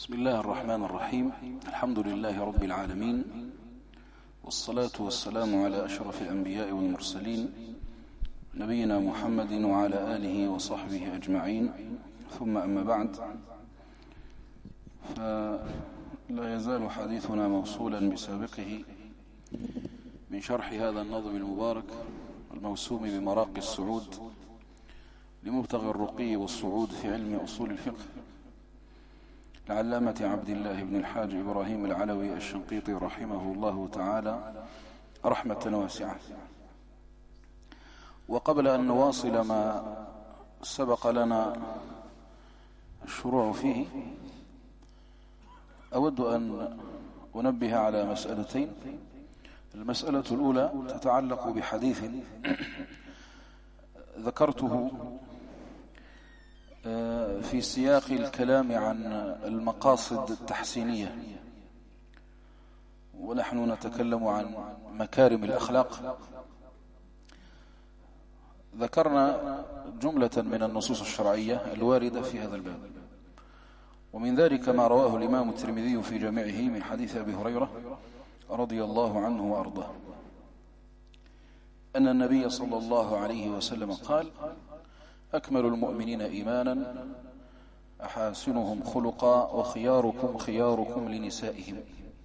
بسم الله الرحمن الرحيم. الحمد لله رب العالمين، والصلاة والسلام على أشرف الأنبياء والمرسلين نبينا محمد وعلى آله وصحبه أجمعين، ثم أما بعد، فلا يزال حديثنا موصولا بسابقه من شرح هذا النظم المبارك الموسوم بمراقي السعود لمبتغي الرقي والصعود في علم أصول الفقه العلامة عبد الله بن الحاج إبراهيم العلوي الشنقيطي رحمه الله تعالى رحمة واسعة. وقبل أن نواصل ما سبق لنا الشروع فيه، أود أن أنبه على مسألتين. المسألة الأولى تتعلق بحديث ذكرته في سياق الكلام عن المقاصد التحسينية، ونحن نتكلم عن مكارم الأخلاق. ذكرنا جملة من النصوص الشرعية الواردة في هذا الباب، ومن ذلك ما رواه الإمام الترمذي في جامعه من حديث أبي هريرة رضي الله عنه وأرضاه أن النبي صلى الله عليه وسلم قال: أكمل المؤمنين إيمانا أحاسنهم خلقا وخياركم خياركم لنسائهم.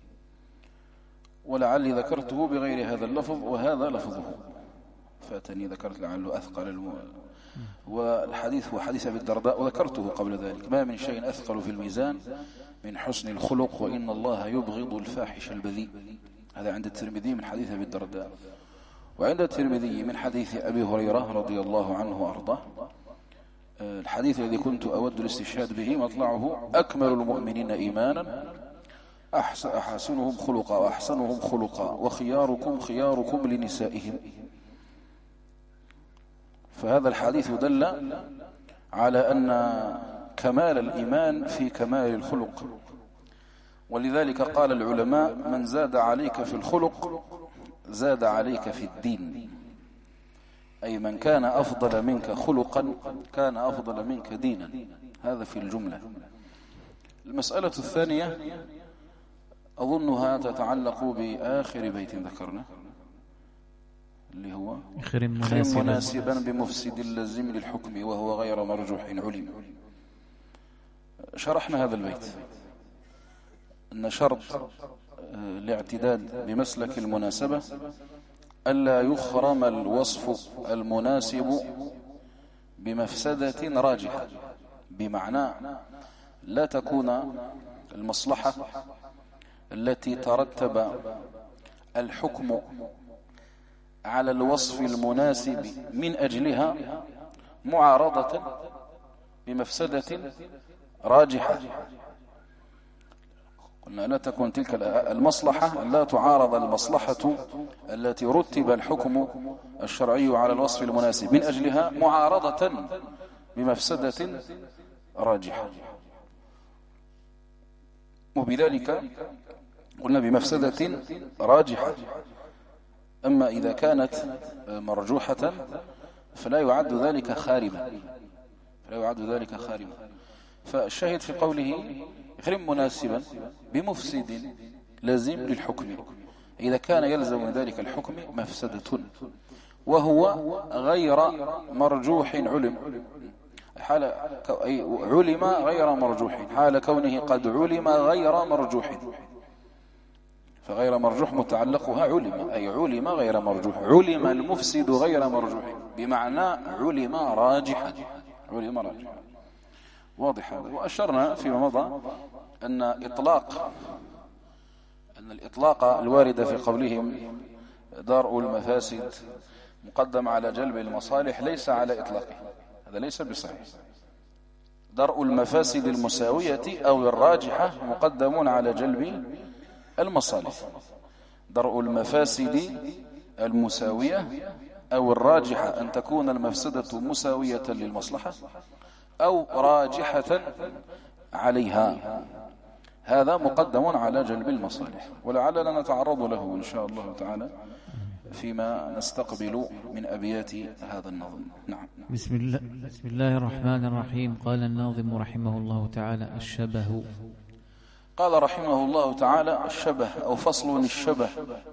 ولعلي ذكرته بغير هذا اللفظ، وهذا لفظه فاتني، ذكرت لعله أثقل والحديث هو حديث أبي الدرداء، وذكرته قبل ذلك: ما من شيء أثقل في الميزان من حسن الخلق، وإن الله يبغض الفاحش البذيء. هذا عند الترمذي من حديث أبي الدرداء. وعند الترمذي من حديث أبي هريرة رضي الله عنه وأرضاه الحديث الذي كنت أود الاستشهاد به مطلعه: أكمل المؤمنين إيمانا أحسنهم خلقا وأحسنهم خلقا وخياركم خياركم لنسائهم. فهذا الحديث دل على أن كمال الإيمان في كمال الخلق، ولذلك قال العلماء: من زاد عليك في الخلق زاد عليك في الدين، أي من كان أفضل منك خلقا كان أفضل منك دينا. هذا في الجملة. المسألة الثانية أظنها تتعلق بآخر بيت ذكرنا، اللي هو خرم مناسبا بمفسد اللازم للحكم وهو غير مرجوح علم. شرحنا هذا البيت أن شرط الاعتداد بمسلك المناسبة ألا يخرم الوصف المناسب بمفسدة راجحة، بمعنى لا تكون المصلحة التي ترتب الحكم على الوصف المناسب من أجلها معارضة بمفسدة راجحة. قلنا لا تكون تلك المصلحة لا تعارض المصلحة التي رتب الحكم الشرعي على الوصف المناسب من أجلها معارضة بمفسدة راجحة. وبذلك قلنا بمفسدة راجحة. أما إذا كانت مرجوحة فلا يعد ذلك خارما، فالشاهد في قوله خرم مناسبا بمفسد لازم للحكم، إذا كان يلزم من ذلك الحكم مفسدة وهو غير مرجوح علم غير مرجوح حال كونه قد علم غير مرجوح. فغير مرجوح متعلقها علم، أي علم غير مرجوح، علم المفسد غير مرجوح، بمعنى علم راجحا. واضح هذا. وأشرنا فيما مضى أن الإطلاق الوارد في قولهم درء المفاسد مقدم على جلب المصالح ليس على إطلاقه، هذا ليس بصحيح. درء المفاسد المساوية أو الراجحة مقدم على جلب المصالح. درء المفاسد المساوية أو الراجحة أن تكون المفسدة مساوية للمصلحة أو راجحة عليها، هذا مقدم على جلب المصالح، ولعلنا نتعرض له إن شاء الله تعالى فيما نستقبل من أبيات هذا النظم. نعم. بسم الله الرحمن الرحيم. قال الناظم رحمه الله تعالى: الشبه قال رحمه الله تعالى: الشبه أو فصل الشبه.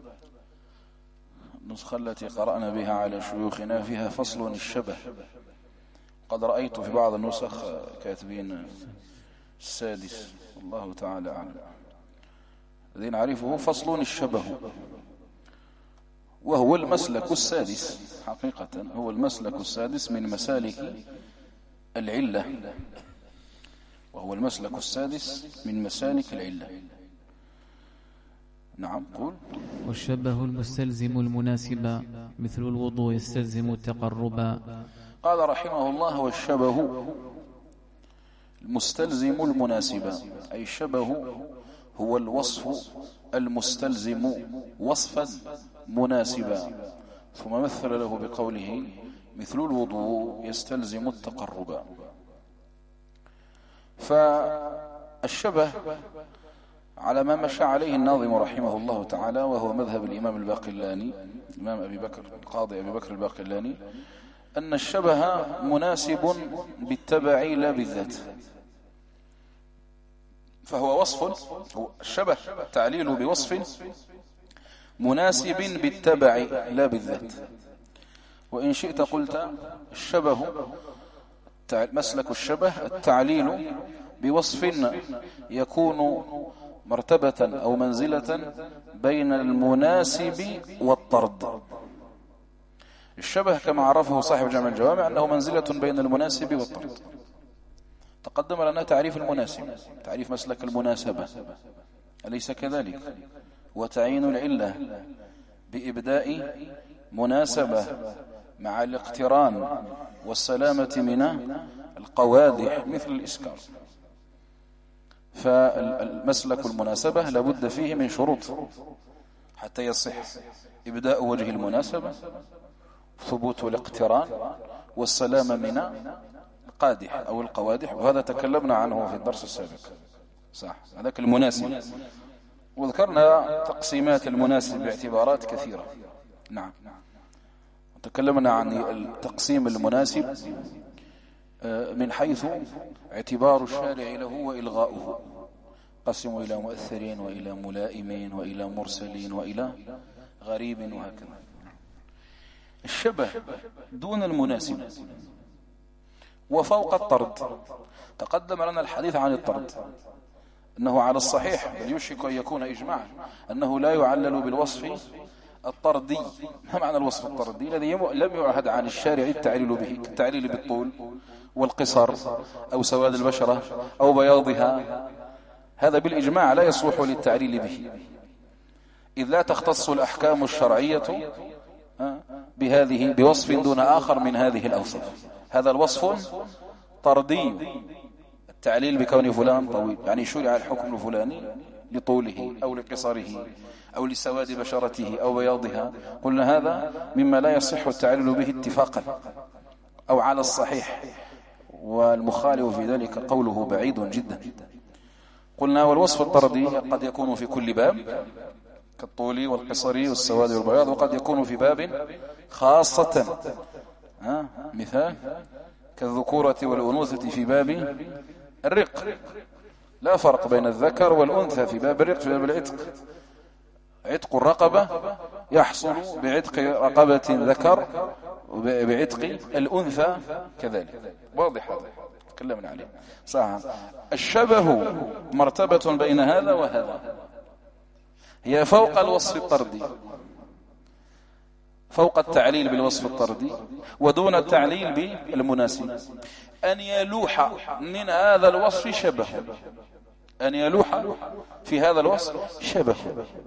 النسخة التي قرأنا بها على شيوخنا فيها فصل الشبه. قد رأيت في بعض النسخ كاتبين السادس، الله تعالى أعلم. الذي نعرفه فصل الشبه، وهو المسلك السادس حقيقة، هو المسلك السادس من مسالك العلة، وهو المسلك السادس من مسالك العلة. نعم. قول: والشبه المستلزم المناسب مثل الوضوء يستلزم التقرب. قال رحمه الله: والشبه المستلزم المناسب، أي الشبه هو الوصف المستلزم وصفا مناسبا، ثم مثل له بقوله: مثل الوضوء يستلزم التقرب. فالشبه على ما مشى عليه الناظم رحمه الله تعالى، وهو مذهب الإمام الباقلاني، الإمام أبي بكر القاضي أبي بكر الباقلاني، أن الشبه مناسب بالتبع لا بالذات. فهو وصف، هو الشبه تعليل بوصف مناسب بالتبع لا بالذات. وإن شئت قلت الشبه مسلك الشبه التعليل بوصف يكون مرتبة أو منزلة بين المناسب والطرد. الشبه كما عرفه صاحب جامع الجوامع أنه منزلة بين المناسب والطرد. تقدم لنا تعريف المناسب، تعريف مسلك المناسبة، أليس كذلك؟ وتعيين العلة بإبداء مناسبة مع الاقتران والسلامة من القوادح مثل الإسكار. فالمسلك المناسبة لابد فيه من شروط حتى يصح: إبداء وجه المناسبة، ثبوت الاقتران، والسلامة من القادح أو القوادح. وهذا تكلمنا عنه في الدرس السابق، صح؟ هذاك المناسب، وذكرنا تقسيمات المناسب باعتبارات كثيرة. نعم. تكلمنا عن التقسيم المناسب من حيث اعتبار الشارع له وإلغاؤه، قسموا إلى مؤثرين وإلى ملائمين وإلى مرسلين وإلى غريب وهكذا. الشبه دون المناسب وفوق الطرد. تقدم لنا الحديث عن الطرد، أنه على الصحيح بل يشك أن يكون إجماعا أنه لا يعلل بالوصف الطردي. ما معنى الوصف الطردي؟ الذي لم يعهد عن الشارع التعليل به، كالتعليل بالطول والقصر أو سواد البشرة أو بياضها. هذا بالإجماع لا يصلح للتعليل به، إذ لا تختص الأحكام الشرعية بهذه بوصف دون آخر من هذه الأوصاف. هذا الوصف طردي، التعليل بكون فلان طويل، يعني شرع الحكم الفلاني لطوله أو لقصره أو لسواد بشرته أو بياضها. قلنا هذا مما لا يصح التعليل به اتفاقا أو على الصحيح، والمخالف في ذلك قوله بعيد جدا. قلنا والوصف الطردي قد يكون في كل باب كالطول والقصر والسواد والبياض، وقد يكون في باب خاصة، مثال كالذكورة والأنوثة في باب الرق. لا فرق بين الذكر والأنثى في باب الرق. في باب العتق، عتق الرقبة يحصل بعتق رقبة ذكر وبعتق الأنثى كذلك. واضح هذا تكلمنا عليه، صح؟ الشبه مرتبة بين هذا وهذا، هي فوق الوصف الطردي، فوق التعليل بالوصف الطردي ودون التعليل بالمناسب. أن يلوح من هذا الوصف شبه، أن يلوح في هذا الوصف شبه،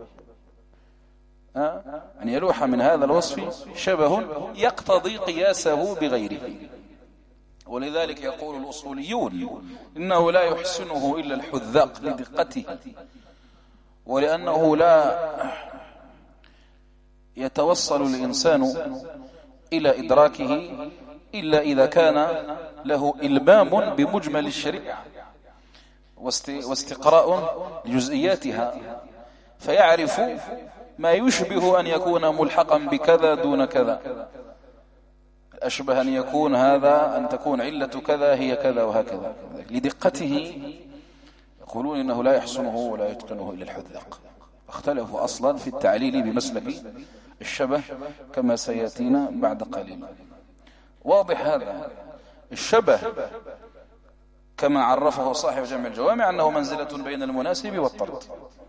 أن يلوح من هذا الوصف شبه يقتضي قياسه بغيره. ولذلك يقول الأصوليون إنه لا يحسنه إلا الحذاق لدقته، ولأنه لا يتوصل الإنسان إلى إدراكه إلا إذا كان له إلمام بمجمل الشريعة واستقراء لجزئياتها، فيعرف ما يشبه أن يكون ملحقا بكذا دون كذا. أشبه أن يكون هذا، أن تكون علة كذا هي كذا وهكذا، لدقته يقولون إنه لا يحسنه ولا يتقنه إلا الحذاق. اختلفوا أصلا في التعليل بمسلك الشبه كما سيأتينا بعد قليل. واضح هذا الشبه كما عرفه صاحب جمع الجوامع أنه منزلة بين المناسب والطرد،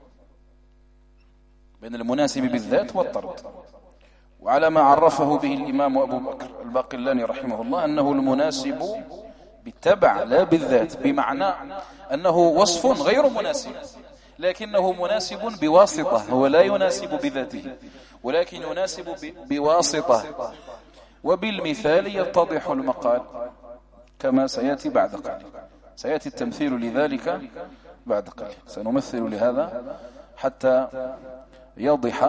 بين المناسب بالذات والطرد. وعلى ما عرفه به الإمام أبو بكر الباقلاني رحمه الله أنه المناسب بالتبع لا بالذات، بمعنى أنه وصف غير مناسب لكنه مناسب بواسطة، هو لا يناسب بذاته ولكن يناسب بواسطة. وبالمثال يتضح المقال كما سيأتي بعد قليل، سيأتي التمثيل لذلك بعد قليل. سنمثل لهذا حتى يوضح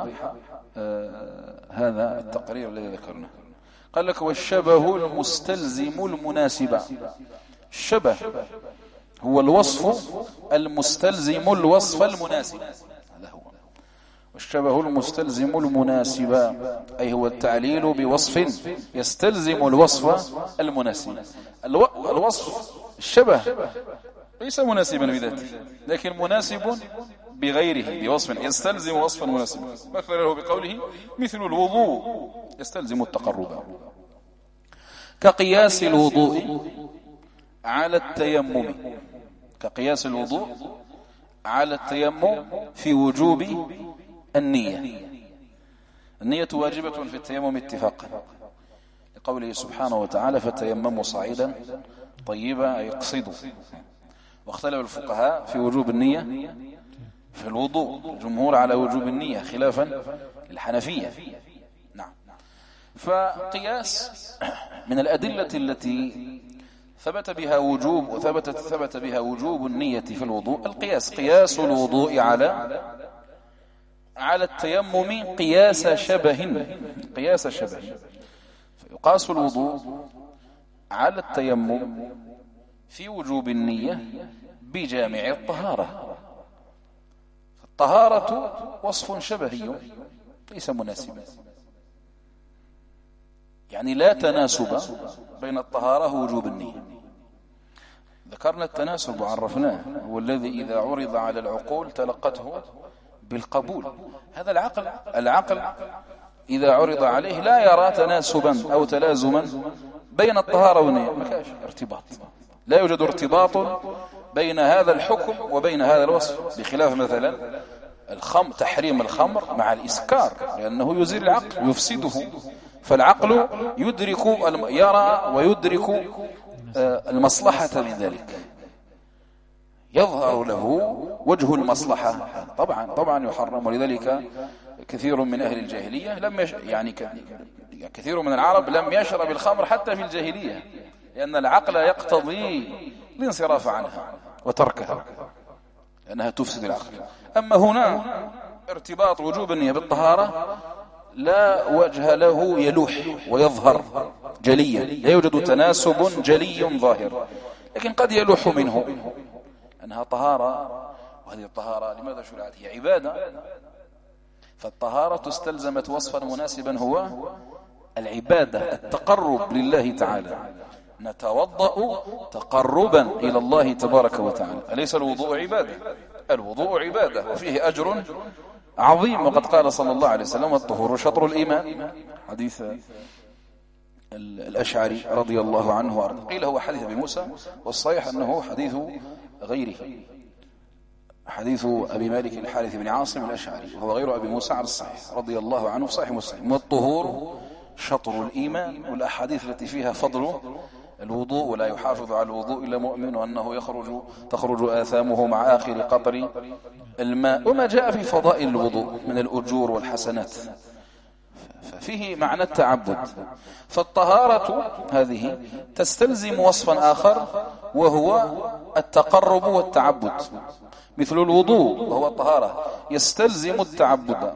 هذا التقرير الذي ذكرناه. قال لك والشبه المستلزم المناسب. الشبه هو الوصف المستلزم الوصف المناسب، هذا هو. والشبه المستلزم المناسب أي هو التعليل بوصف يستلزم الوصف المناسب. الوصف الشبه ليس مناسبا بذاته لكن مناسب بغيره بوصف يستلزم وصفا مناسبا. مثل له بقوله مثل الوضوء يستلزم التقرب، كقياس الوضوء على التيمم، كقياس الوضوء على التيمم في وجوب النية. النية واجبة في التيمم اتفاقا لقوله سبحانه وتعالى فتيمموا صعيدا طيبا أي اقصدوا. واختلف الفقهاء في وجوب النية في الوضوء، الجمهور على وجوب النية خلافا للحنفية. نعم. فقياس من الأدلة التي ثبت بها وجوب النية في الوضوء القياس، قياس الوضوء على التيمم قياس شبه، قياس شبه. فيقاس الوضوء على التيمم في وجوب النية بجامع الطهارة. الطهارة وصف شبهي ليس مناسبا، يعني لا تناسب بين الطهارة ووجوب النية. ذكرنا التناسب وعرفناه، هو الذي إذا عرض على العقول تلقته بالقبول. هذا العقل إذا عرض عليه لا يرى تناسبا أو تلازما بين الطهارة والنية، ما كاش ارتباط، لا يوجد ارتباط بين هذا الحكم وبين هذا الوصف، بخلاف مثلا تحريم الخمر مع الإسكار لأنه يزيل العقل يفسده، فالعقل يرى ويدرك المصلحة من ذلك، يظهر له وجه المصلحة. طبعا يحرم. ولذلك كثير من أهل الجاهلية كثير من العرب لم يشرب الخمر حتى في الجاهلية، لأن العقل يقتضي الانصراف عنها وتركها لأنها تفسد العقل. أما هنا ارتباط وجوب النية بالطهارة لا وجه له، يلوح ويظهر جليا، لا يوجد تناسب جلي ظاهر، لكن قد يلوح منه أنها طهارة. وهذه الطهارة لماذا شرعت؟ هي عبادة، فالطهارة استلزمت وصفا مناسبا هو العبادة، التقرب لله تعالى. نتوضأ تقربا إلى الله تبارك وتعالى. أليس الوضوء عبادة؟ الوضوء عبادة وفيه أجر عظيم، وقد قال صلى الله عليه وسلم الطهور شطر الإيمان، حديث الأشعري رضي الله عنه وارضاه. قيل هو حديث أبي موسى، والصحيح أنه حديث غيره، حديث أبي مالك الحارث بن عاصم الأشعري، وهو غير أبي موسى على الصحيح رضي الله عنه، صحيح مسلم. والطهور شطر الإيمان، والأحاديث التي فيها فضل الوضوء ولا يحافظ على الوضوء إلا مؤمن، وأنه تخرج آثامه مع آخر قطر الماء، وما جاء في فضائل الوضوء من الأجور والحسنات، ففيه معنى التعبد. فالطهارة هذه تستلزم وصفا آخر وهو التقرب والتعبد، مثل الوضوء وهو الطهارة يستلزم التعبد،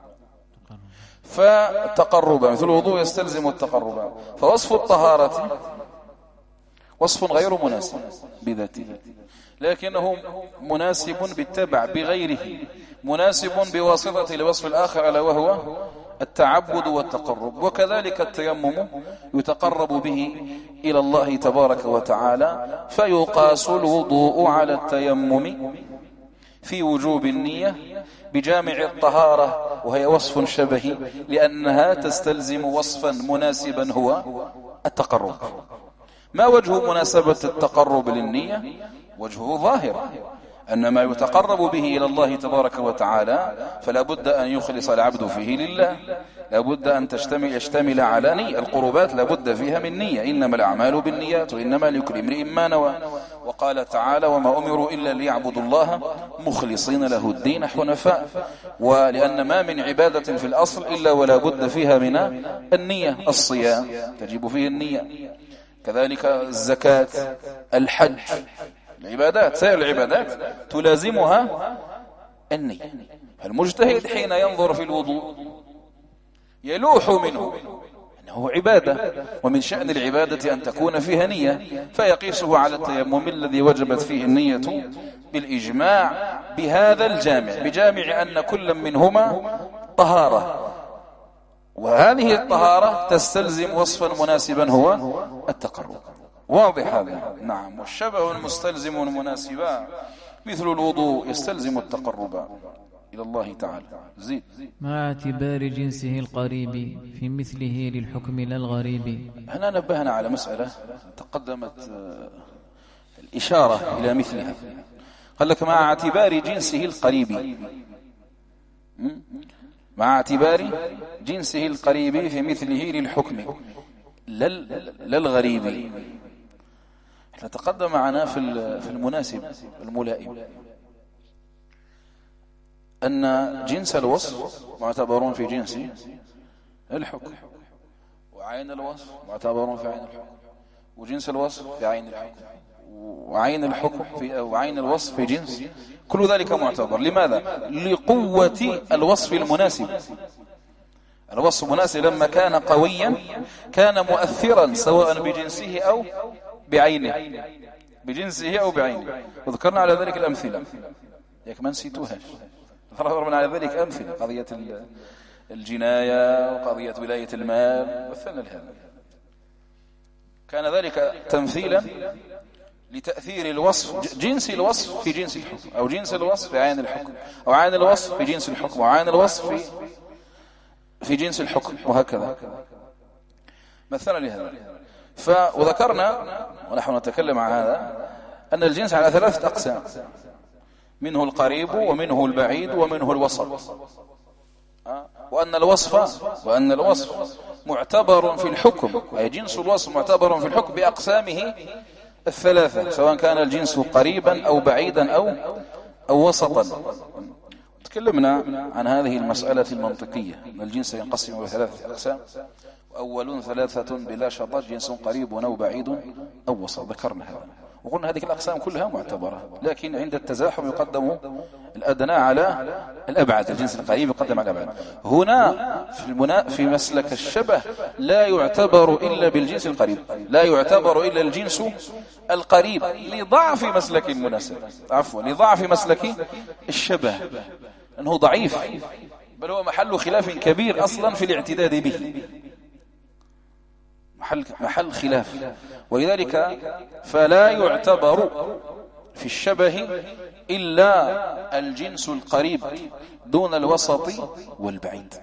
فالتقرب مثل الوضوء يستلزم التقرب. فوصف الطهارة وصف غير مناسب بذاته، لكنه مناسب بالتبع بغيره، مناسب بواسطة الوصف الآخر ألا وهو التعبد والتقرب. وكذلك التيمم يتقرب به إلى الله تبارك وتعالى، فيقاس الوضوء على التيمم في وجوب النية بجامع الطهارة، وهي وصف شبهي لأنها تستلزم وصفا مناسبا هو التقرب. ما وجه مناسبة التقرب للنية؟ وجهه ظاهر، أن ما يتقرب به إلى الله تبارك وتعالى فلا بد أن يخلص العبد فيه لله، لا بد أن يشتمل على نية. القربات لا بد فيها من نية، إنما الأعمال بالنيات وإنما لكل امرئ ما نوى. وقال تعالى: وما أمروا إلا ليعبدوا الله مخلصين له الدين حنفاء. ولأن ما من عبادة في الأصل إلا ولا بد فيها من النية. الصيام تجب فيه النية، كذلك الزكاة، الحج، العبادات، سائر العبادات تلازمها النية. المجتهد حين ينظر في الوضوء يلوح منه أنه عبادة، ومن شأن العبادة أن تكون فيها نية، فيقيسه على التيمم الذي وجبت فيه النية بالإجماع بهذا الجامع، بجامع أن كل منهما طهارة، وهذه الطهارة تستلزم وصفا مناسبا هو التقرب. واضح هذا؟ نعم. والشبه المستلزم المناسبا مثل الوضوء يستلزم التقرب إلى الله تعالى. زيد. مع اعتبار جنسه القريب في مثله للحكم لا الغريب. هنا نبهنا على مسألة تقدمت الإشارة إلى مثلها. قال لك مع اعتبار جنسه القريب، مع اعتبار جنسه القريب في مثله للحكم لا الغريب. تقدم معنا في المناسب الملائم أن جنس الوصف معتبرون في جنس الحكم، وعين الوصف معتبرون في عين الحكم، وجنس الوصف في عين الحكم، وعين الحكم وعين الوصف في جنس. كل ذلك معتبر. لماذا؟ لقوة الوصف المناسب. الوصف المناسب لما كان قويا كان مؤثرا سواء بجنسه أو بعينه، بجنسه أو بعينه. وذكرنا على ذلك الأمثلة، ياك ما نسيتوهاش. ضربنا على ذلك أمثلة، قضية الجناية وقضية ولاية المال، مثلنا لهذا. كان ذلك تمثيلا لتأثير الوصف، جنس الوصف في جنس الحكم، أو جنس الوصف في عين الحكم، أو عين الوصف في جنس الحكم، وعين الوصف في جنس الحكم، وهكذا. مثلا لهذا. وذكرنا ونحن نتكلم عن هذا أن الجنس على 3 أقسام: منه القريب، ومنه البعيد، ومنه الوسط. وأن الوصف معتبر في الحكم، أي جنس الوصف معتبر في الحكم بأقسامه 3، سواء كان الجنس قريبا أو بعيدا أو وسطا. تكلمنا عن هذه المسألة المنطقية، أن الجنس ينقسم إلى 3 أقسام، وأول 3 بلا شطط: جنس قريب أو بعيد أو وسط. ذكرنا هذا وقلنا هذه الأقسام كلها معتبرة، لكن عند التزاحم يقدم الأدنى على الأبعد، الجنس القريب يقدم على الأبعد. هنا في مسلك الشبه لا يعتبر إلا بالجنس القريب، لا يعتبر إلا الجنس القريب لضعف مسلك المناسب، لضعف مسلك الشبه، أنه ضعيف، بل هو محل خلاف كبير أصلا في الاعتداد به، محل خلاف. ولذلك فلا يعتبر في الشبه إلا الجنس القريب دون الوسط والبعيد.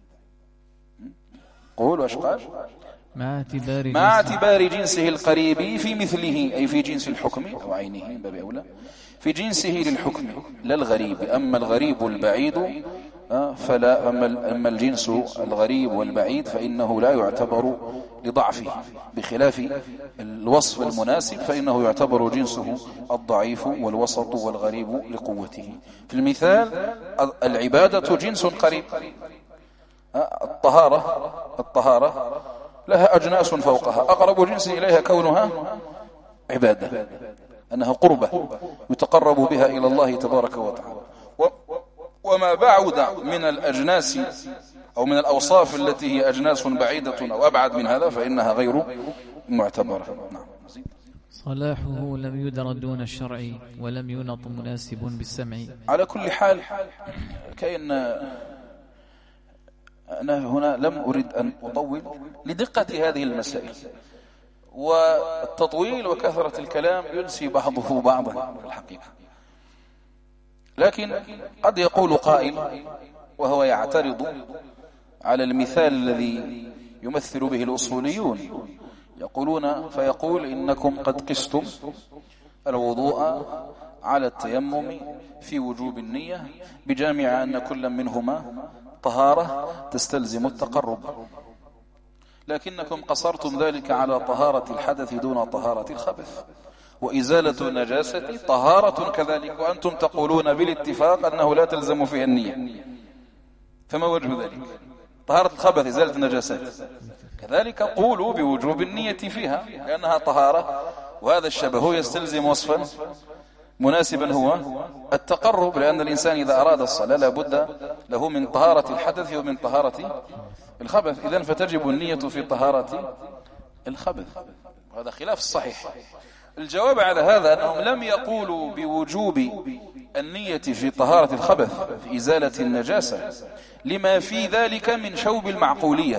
قول واشقال مع اعتبار جنسه القريب في مثله، أي في جنس الحكم أو عينه من باب أولى، في جنسه للحكم لا الغريب. أما الغريب البعيد فلا، أما الجنس الغريب والبعيد فإنه لا يعتبر لضعفه، بخلاف الوصف المناسب فإنه يعتبر جنسه الضعيف والوسط والغريب لقوته. في المثال العبادة جنس قريب، الطهارة لها أجناس فوقها، أقرب جنس إليها كونها عبادة، أنها قربة يتقرب بها إلى الله تبارك وتعالى. وما بعد من الأجناس أو من الأوصاف التي هي أجناس بعيدة أو أبعد من هذا فإنها غير معتبرة. نعم. صلاحه لم يدر دون الشرع ولم ينط مناسب بالسمع. على كل حال كأن أنا هنا لم أريد أن أطول لدقة هذه المسائل، والتطويل وكثرة الكلام ينسي بعضه بعضا في الحقيقة. لكن قد يقول قائل وهو يعترض على المثال الذي يمثل به الأصوليون، فيقول إنكم قد قستم الوضوء على التيمم في وجوب النية بجامع أن كل منهما طهارة تستلزم التقرب، لكنكم قصرتم ذلك على طهارة الحدث دون طهارة الخبث، وإزالة النجاسة طهارة كذلك، وأنتم تقولون بالاتفاق أنه لا تلزم فيها النية، فما وجه ذلك؟ طهارة الخبث إزالة النجاسات كذلك قولوا بوجوب النية فيها لأنها طهارة، وهذا الشبه يستلزم وصفا مناسبا هو التقرب، لأن الإنسان إذا أراد الصلاة لابد له من طهارة الحدث ومن طهارة الخبث، إذن فتجب النية في طهارة الخبث، وهذا خلاف الصحيح. الجواب على هذا أنهم لم يقولوا بوجوب النية في طهارة الخبث في إزالة النجاسة لما في ذلك من شوب المعقولية،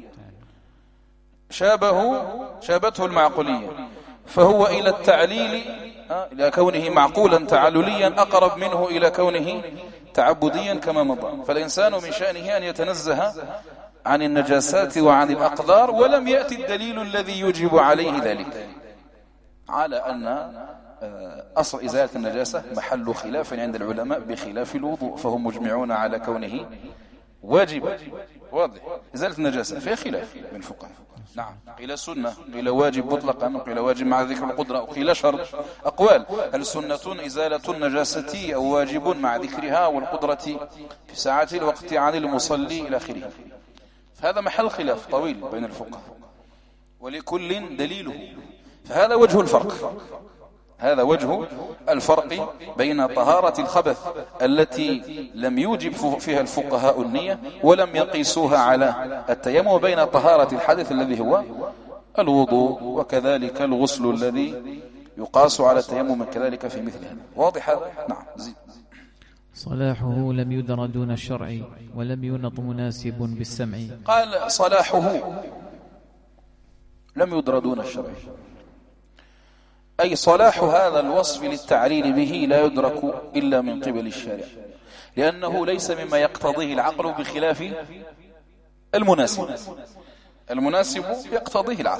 شابته المعقولية، فهو إلى التعليل إلى كونه معقولا تعلليا أقرب منه إلى كونه تعبديا كما مضى. فالإنسان من شأنه أن يتنزه عن النجاسات وعن الأقدار، ولم يأتي الدليل الذي يجب عليه ذلك، على أن أصل إزالة النجاسة محل خلاف عند العلماء بخلاف الوضوء، فهم مجمعون على كونه واجب. واضح، إزالة النجاسة فيها خلاف من الفقهاء، نعم، قيل سنة، قيل واجب مطلقا، وقيل واجب مع ذكر القدرة، وقيل شرط. أقوال: هل سنة إزالة النجاسة أو واجب مع ذكرها والقدرة في ساعة الوقت عن المصلي إلى آخره. فهذا محل خلاف طويل بين الفقهاء، ولكل دليله. فهذا وجه الفرق، هذا وجه الفرق بين طهارة الخبث التي لم يوجب فيها الفقهاء النية ولم يقيسوها على التيمم، وبين طهارة الحدث الذي هو الوضوء، وكذلك الغسل الذي يقاس على التيمم كذلك في مثل هذا. واضح هذا؟ نعم. صلاحه لم يدر دون الشرع ولم ينط مناسب بالسمع. قال صلاحه لم يدر دون الشرع، أي صلاح هذا الوصف للتعليل به لا يدرك إلا من قبل الشارع، لأنه ليس مما يقتضيه العقل بخلاف المناسب. المناسب يقتضيه العقل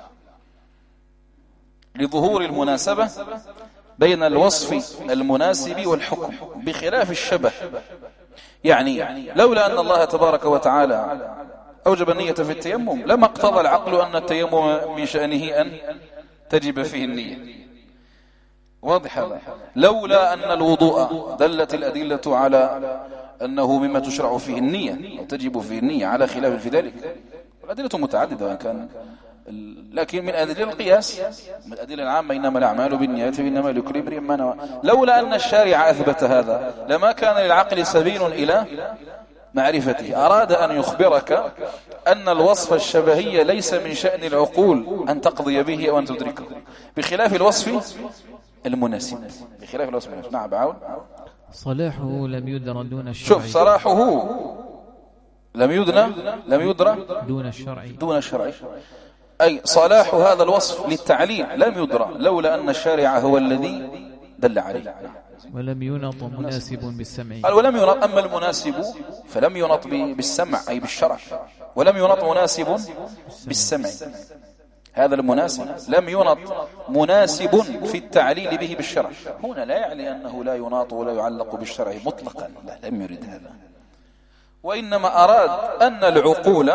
لظهور المناسبة بين الوصف المناسب والحكم، بخلاف الشبه. يعني لولا أن الله تبارك وتعالى أوجب النية في التيمم لما اقتضى العقل أن التيمم من شأنه أن تجب فيه النية. واضح هذا؟ لولا أن الوضوء دلت الأدلة على أنه مما تشرع فيه النية أو تجب فيه النية على خلاف في ذلك. الأدلة متعددة وإن كان، لكن من أدلة القياس، من الأدلة العامة إنما الأعمال بالنيات وإنما لكل امرئ ما نوى. لولا أن الشارع أثبت هذا لما كان للعقل سبيل إلى معرفته. أراد أن يخبرك أن الوصف الشبهي ليس من شأن العقول أن تقضي به أو أن تدركه، بخلاف الوصف المناسب. بخلاف الوصف المناسب. نعم بعون. صلاحه لم يدر دون الشرع. شوف، صلاحه لم يدر دون الشرع، أي صلاح هذا الوصف للتعليل لم يدرى لولا أن الشارع هو الذي دل عليه. ولم ينط مناسب بالسمع. قال ولم ينط، أما المناسب فلم ينط بالسمع أي بالشرع، ولم ينط مناسب بالسمع. هذا المناسب لم ينط مناسب في التعليل به بالشرع. هنا لا يعني أنه لا يناط ولا يعلق بالشرع مطلقا، لا، لم يرد هذا، وإنما أراد أن العقول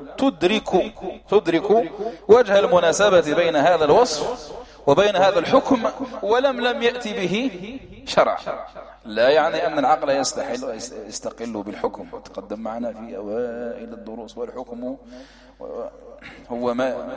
تدرك وجه المناسبة بين هذا الوصف وبين هذا الحكم، لم يأتي به شرع. لا يعني أن العقل يستقل بالحكم، تقدم معنا في أوائل الدروس. والحكم هو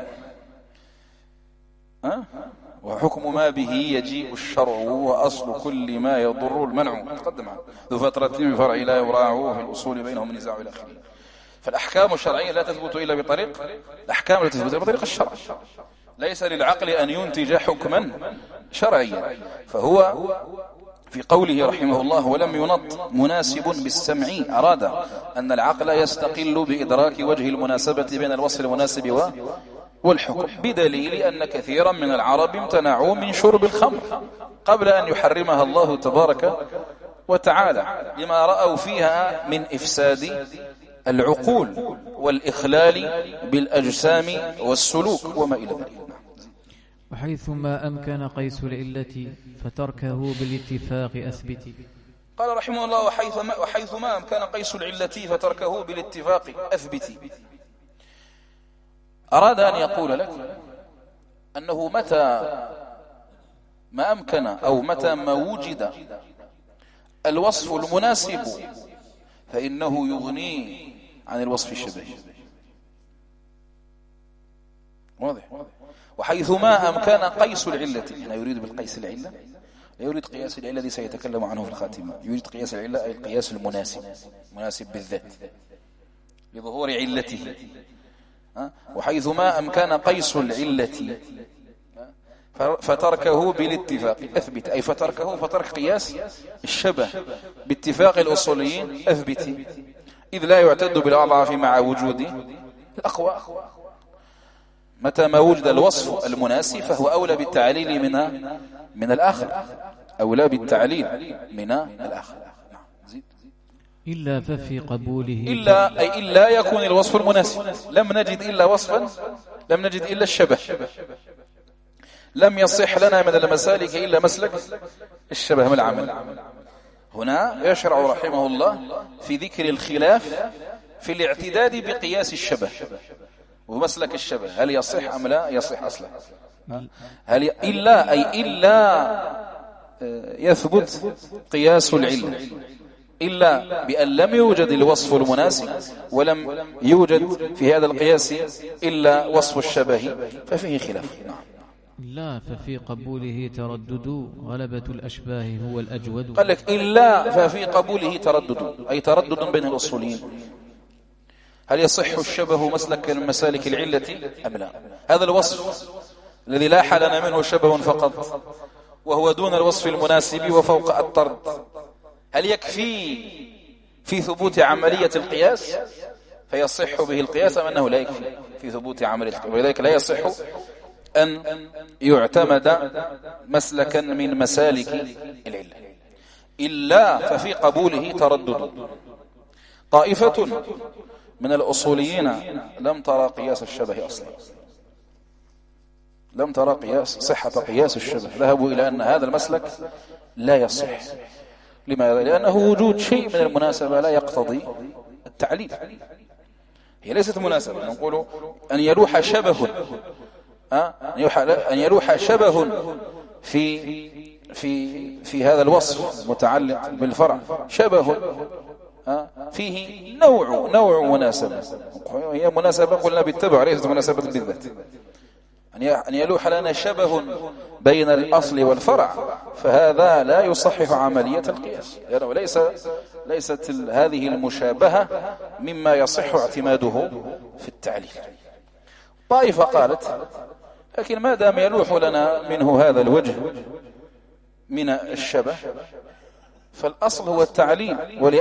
وحكم ما به يجيء الشرع، وأصل كل ما يضر المنع. تقدم عنه ذو فترة بفرع لا يراعه في الأصول بينهم نزاع إلى آخره. فالأحكام الشرعية لا تثبت إلا بطريق الأحكام التي تثبت بطريق الشرع. ليس للعقل أن ينتج حكما شرعيا، فهو في قوله رحمه الله ولم ينط مناسب بالسمع أراد أن العقل يستقل بإدراك وجه المناسبة بين الوصف المناسب والحكم، بدليل أن كثيرا من العرب امتنعوا من شرب الخمر قبل أن يحرمها الله تبارك وتعالى لما رأوا فيها من إفساد العقول والإخلال بالأجسام والسلوك وما إلى ذلك. وحيثما أمكن قيس العلة فتركه بالاتفاق أثبت. قال رحمه الله وحيثما أمكن قيس العلة فتركه بالاتفاق أثبت. أراد أن يقول لك أنه متى ما أمكن أو متى ما وجد الوصف المناسب فإنه يغني عن الوصف الشبهي. واضح. وحيثما أمكن قيس العلة، هنا يريد بالقيس العلة لا يريد قياس العلة الذي سيتكلم عنه في الخاتمة، يريد قياس العلة أي القياس المناسب، مناسب بالذات لظهور علته. وحيثما أمكن قيس العلة فتركه بالاتفاق أثبت، أي فترك قياس الشبه باتفاق الأصوليين أثبت، إذ لا يعتد بالأضعف مع وجود الأقوى. متى ما وجد الوصف المناسب فهو أولى بالتعليل من الآخر، أولى بالتعليل من الآخر. إلا ففي قبوله إلا يكون الوصف المناسب. لم نجد إلا وصفا، لم نجد إلا الشبه. لم يصح لنا من المسالك إلا مسلك الشبه من العمل. هنا يشرع رحمه الله في ذكر الخلاف في الاعتداد بقياس الشبه ومسلك الشبه، هل يصح أم لا يصح أصلا. هل إلا يثبت قياس العلة، إلا بأن لم يوجد الوصف المناسب ولم يوجد في هذا القياس إلا وصف الشبه ففيه خلاف. لا ففي قبوله تردد غلبة الأشباه هو الأجود. قال لك إلا ففي قبوله تردد، أي تردد بين الأصوليين، هل يصح الشبه مسلك من مسالك العلة أم لا. هذا الوصف الذي لا حلنا منه شبه فقط وهو دون الوصف المناسب وفوق الطرد، هل يكفي في ثبوت عملية القياس فيصح به القياس أم أنه لا يكفي في ثبوت عملية القياس؟ ولذلك لا يصح أن يعتمد مسلكا من مسالك العلة. إلا ففي قبوله تردد. طائفة من الأصوليين لم ترى قياس الشبه أصلا، لم ترى صحة قياس الشبه، ذهبوا إلى أن هذا المسلك لا يصح. لماذا؟ لأنه وجود شيء من المناسبة لا يقتضي التعليل. هي ليست مناسبة، نقول أن يلوح شبه أن يلوح شبه في هذا الوصف متعلق بالفرع، شبه فيه نوع مناسبة، هي مناسبة قلنا بالتبع ليست مناسبة بالذات. أن يلوح لنا شبه بين الأصل والفرع فهذا لا يصحح عملية القياس، لأنه ليست هذه المشابهة مما يصح اعتماده في التعليل. طائفة قالت لكن ما دام يلوح لنا منه هذا الوجه من الشبه فالأصل هو التعليل،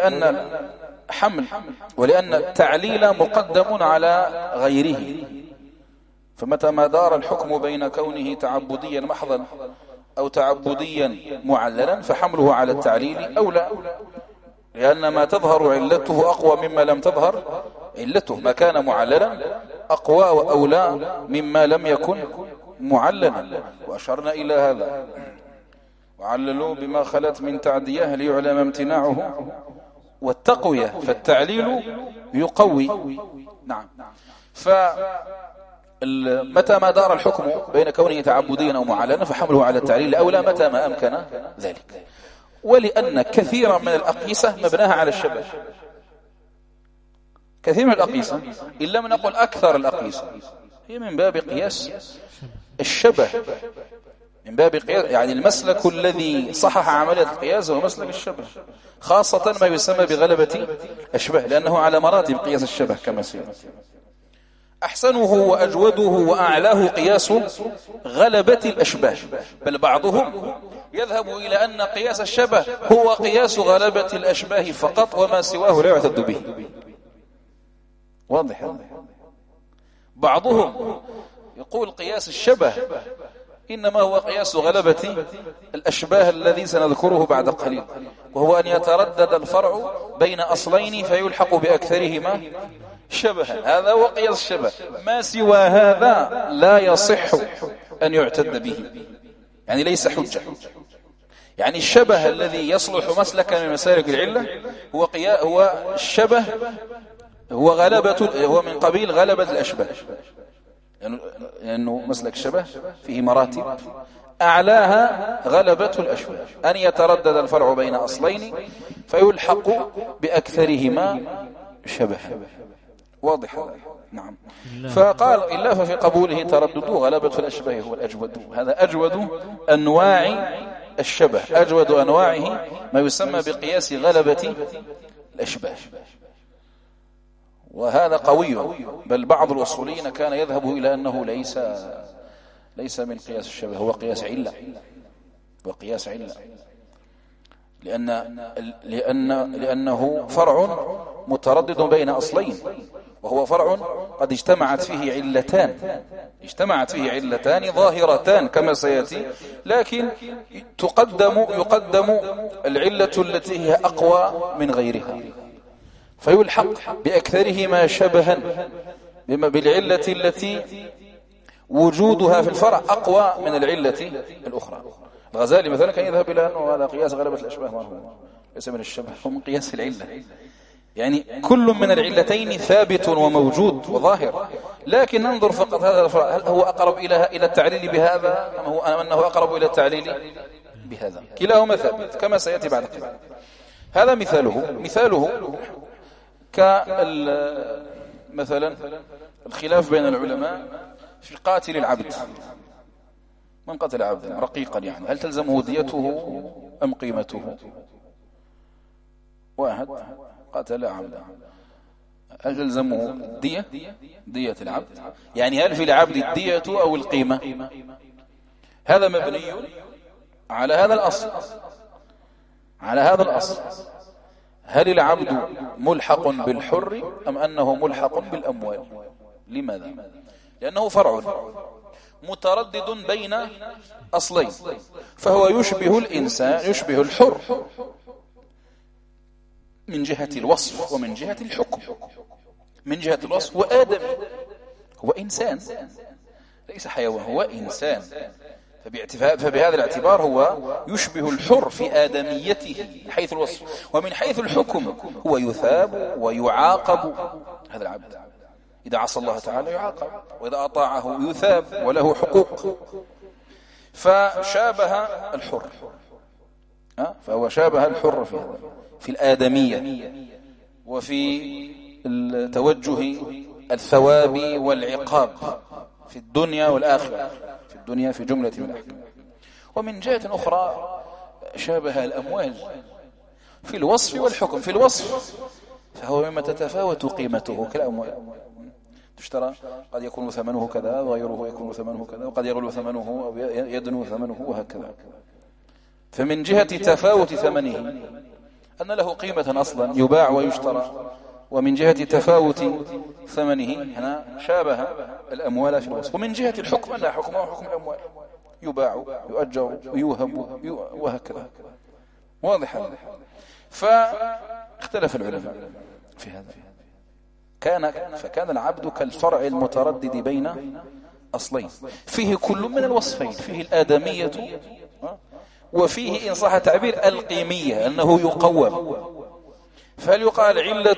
ولأن التعليل مقدم على غيره، فمتى ما دار الحكم بين كونه تعبديا محضا أو تعبديا معللا فحمله على التعليل أولى، لأن ما تظهر علته أقوى مما لم تظهر علته، ما كان معللا أقوى وأولى مما لم يكن معللا. وأشرنا إلى هذا وعللوا بما خلت من تعدية ليعلم امتناعه والتقوية، فالتعليل يقوي. نعم. فمتى ما دار الحكم بين كونه تعبديا أو معلنا فحمله على التعليل أولى متى ما أمكن ذلك. ولأن كثيرا من الأقيسة مبناها على الشبه، كثير من الأقيسة إن لم نقل أكثر الأقيسة هي من باب قياس الشبه، من باب قياس، يعني المسلك الذي صحح عملية القياس هو مسلك الشبه، خاصة ما يسمى بغلبة الأشباه، لأنه على مراتب قياس الشبه كما سيأتي. أحسنه وأجوده وأعلاه قياس غلبة الأشباه، بل بعضهم يذهب إلى أن قياس الشبه هو قياس غلبة الأشباه فقط، وما سواه لا يعتد به. واضح؟ بعضهم يقول قياس الشبه إنما هو قياس غلبة الأشباه الذي سنذكره بعد قليل، وهو أن يتردد الفرع بين أصلين فيلحق بأكثرهما شبها. هذا هو قياس الشبه، ما سوى هذا لا يصح أن يعتد به، يعني ليس حجة. يعني الشبه الذي يصلح مسلكا من مسالك العلة هو الشبه، هو من قبيل غلبة الأشباه، لأنه مسلك الشبه فيه مراتب، أعلاها غلبة الأشباه، أن يتردد الفرع بين أصلين فيلحق بأكثرهما شبها. واضح؟ نعم. فقال إلا ففي قبوله تردد غلبة الأشباه هو الأجود. هذا أجود أنواع الشبه، أجود أنواعه ما يسمى بقياس غلبة الأشباه، وهذا قوي. بل بعض الأصوليين كان يذهب إلى أنه ليس من قياس الشبه، هو قياس علة، وقياس علة لأنه فرع متردد بين أصلين، وهو فرع قد اجتمعت فيه علتان ظاهرتان كما سيأتي، لكن يقدم العلة التي هي أقوى من غيرها، فيلحق بأكثرهما شبها بالعلة التي وجودها في الفرع أقوى من العلة الأخرى. الغزالي مثلا كان يذهب إلى أنه هذا قياس غلبة الأشباه، ما هو ليس من الشبه، هو من قياس العلة. يعني كل من العلتين ثابت وموجود وظاهر، لكن ننظر فقط هذا الفرع هل هو أقرب إلى التعليل بهذا أم أنه أقرب إلى التعليل بهذا. كلاهما ثابت كما سيأتي بعد قليل. هذا مثاله مثلا الخلاف بين العلماء في قاتل العبد. من قتل عبدا رقيقا يعني هل تلزمه ديته أم قيمته؟ واحد قتل عبدا، هل تلزمه دية العبد؟ يعني هل في العبد الدية أو القيمة؟ هذا مبني على هذا الأصل. هل العبد ملحق بالحر أم أنه ملحق بالأموال؟ لماذا؟ لأنه فرع متردد بين أصلين، فهو يشبه الإنسان، يشبه الحر من جهة الوصف ومن جهة الحكم. من جهة الوصف وآدم هو إنسان ليس حيوان، هو إنسان، فبهذا الاعتبار هو يشبه الحر في آدميته حيث الوصف، ومن حيث الحكم هو يثاب ويعاقب. هذا العبد إذا عصى الله تعالى يعاقب، وإذا أطاعه يثاب وله حقوق. فشابه الحر، فهو شابه الحر في الآدمية وفي التوجه الثواب والعقاب في الدنيا والآخرة، في الدنيا في جملة من الأحكام. ومن جهة أخرى شابه الأموال في الوصف والحكم. في الوصف فهو مما تتفاوت قيمته كالأموال، تشترى قد يكون ثمنه كذا وغيره يكون ثمنه كذا، وقد يغلو ثمنه أو يدنو ثمنه وهكذا. فمن جهة تفاوت ثمنه أن له قيمة أصلا يباع ويشترى، ومن جهة تفاوت ثمنه هنا شابه الأموال في الوصف. ومن جهة الحكم أنها حكمه حكم الأموال، يباع يؤجر ويوهب وهكذا. واضح هذا؟ فاختلف العلماء في هذا. فكان العبد كالفرع المتردد بين أصلين، فيه كل من الوصفين، فيه الآدمية وفيه إن صح التعبير القيمية، أنه يقوم. فهل يقال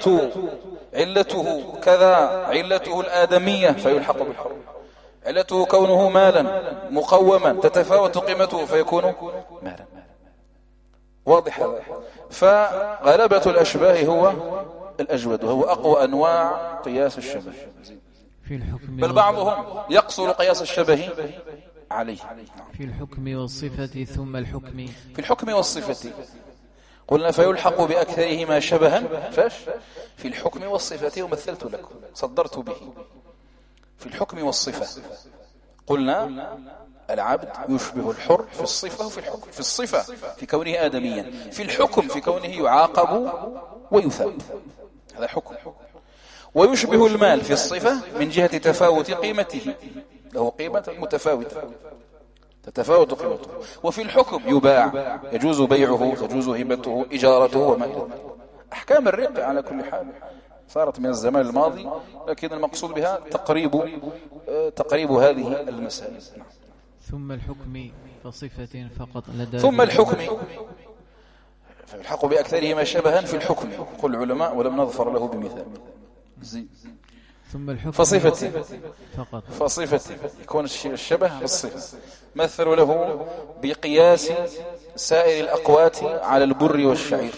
علته كذا، علته الآدمية فيلحق بالحر، علته كونه مالا مقوما تتفاوت قيمته فيكون مالا. واضح هذا؟ فغلبة الأشباه هو الأجود، وهو أقوى أنواع قياس الشبه. بل بعضهم يقصر قياس الشبه عليه في الحكم والصفة ثم الحكم. في الحكم والصفة قلنا فيلحق بأكثرهما شبها. في الحكم والصفة ومثلت لكم صدرت به. في الحكم والصفة. قلنا العبد يشبه الحر في الصفة وفي الحكم. في الصفة في كونه آدميا، في الحكم في كونه يعاقب ويثاب، هذا حكم. ويشبه المال في الصفة من جهة تفاوت قيمته، له قيمة متفاوتة تتفاوت قيمته. وفي الحكم يباع، يجوز بيعه، تجوز هبته، إجارته وما إلى ذلك. أحكام الرق على كل حال صارت من الزمان الماضي، لكن المقصود بها تقريب هذه المسائل. ثم الحكم فصفة فقط لدى ثم الحكم فالحق بأكثرهما شبها في الحكم، قل العلماء ولم نظفر له بمثال. ثم الحكم فصفة فقط، فصفة يكون الشبه بالصفة. مثلوا له بقياس سائر الأقوات على البر والشعير.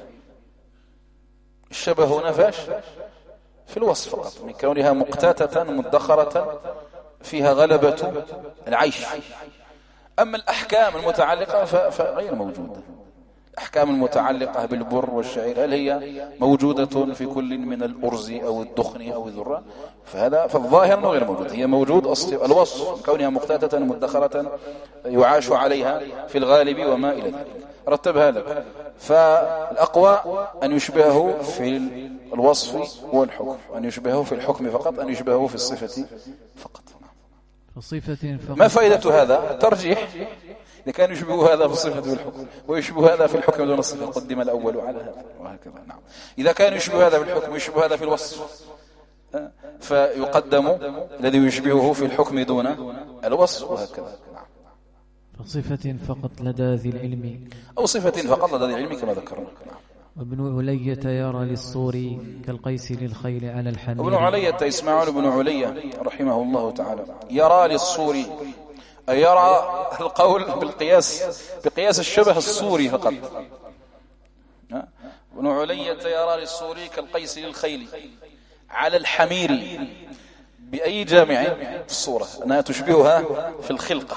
الشبه هنا فاش في الوصف فقط، من كونها مقتاتة مدخرة فيها غلبة العيش. أما الأحكام المتعلقة فغير موجودة. الأحكام المتعلقة بالبر والشعير هل هي موجودة في كل من الأرز أو الدخن أو الذرة؟ فالظاهر غير موجود. هي موجود الوصف كونها مقتاتة مدخرة يعاش عليها في الغالب وما إلى ذلك. رتبها لك. فالأقوى أن يشبهه في الوصف والحكم، أن يشبهه في الحكم فقط، أن يشبهه في الصفة فقط. فصفة فقط. ما فائدة هذا؟ الترجيح. إذا كان يشبه هذا في الصفة والحكم ويشبه هذا في الحكم دون الصفة قدم الأول على هذا وهكذا. نعم. إذا كان يشبه هذا في الحكم ويشبه هذا في الوصف فيقدم الذي يشبهه في الحكم دون الوصف وهكذا. نعم. فصفة فقط لدى ذي العلم، أو صفة فقط لدى ذي العلم كما ذكرنا. نعم. وابن علية يرى للصور كالقيس للخيل على الحمير. ابن علية إسماعيل بن علية رحمه الله تعالى يرى للصور، أي يرى القول بقياس الشبه الصوري فقط. ابن علية يرى للصور كالقيس للخيل على الحمير، بأي جامع في الصورة أنها تشبهها في الخلقة.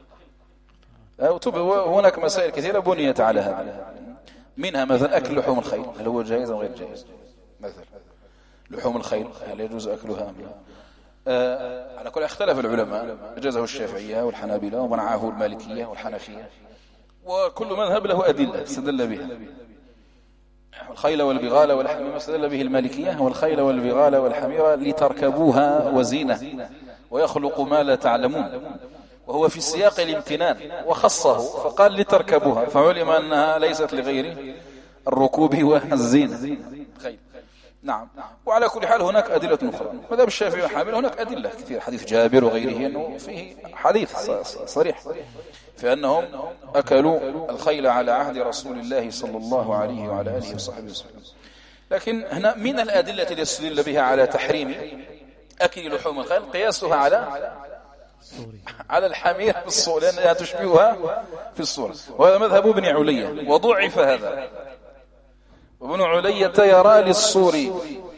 هناك مسائل كثيرة بنيت على هذا، منها مثلا أكل لحوم الخيل، هل هو جائز أو غير جائز؟ مثلا لحوم الخيل هل يجوز أكلها أم لا؟ على كل اختلف العلماء، أجازه الشافعية والحنابلة ومنعه المالكية والحنفية، وكل مذهب له أدلة استدل بها. الخيل والبغال والحمير استدل به المالكية، والخيل والبغال والحمير لتركبوها وزينة ويخلق ما لا تعلمون، وهو في سياق الامتنان وخصه فقال لتركبوها، فعلم أنها ليست لغير الركوب والزينة. نعم. وعلى كل حال هناك أدلة أخرى. مذهب الشافعي والحنابلة هناك أدلة كثير، حديث جابر وغيره أنه فيه حديث صريح في أنهم أكلوا الخيل على عهد رسول الله صلى الله عليه وعلى آله وصحبه وسلم. لكن هنا من الأدلة التي يستدل بها على تحريم أكل لحوم الخيل قياسها على الحمير في الصورة، لأنها تشبهها في الصورة، وهذا مذهب ابن علية وضعف هذا. ابن علية يرى للصوري،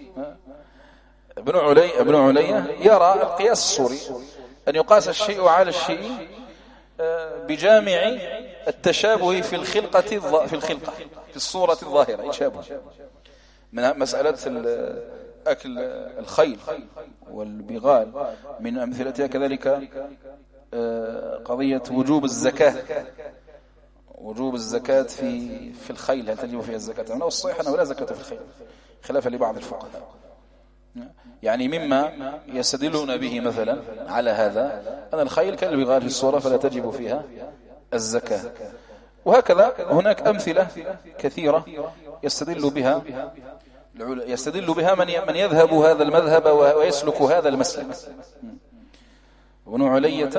ابن علية يرى القياس الصوري أن يقاس الشيء على الشيء بجامع التشابه في الخلقة في الصورة الظاهرة يشابه. من مسألة أكل الخيل والبغال من أمثلتها كذلك قضية وجوب الزكاة في الخيل، هل تجب فيها الزكاة؟ أنا والصحيح أنه لا زكاة في الخيل خلافا لبعض الفقهاء. يعني مما يستدلون به مثلا على هذا أن الخيل كالبغال في الصورة فلا تجب فيها الزكاة. وهكذا هناك أمثلة كثيرة يستدل بها من يذهب هذا المذهب ويسلك هذا المسلك. ابن علية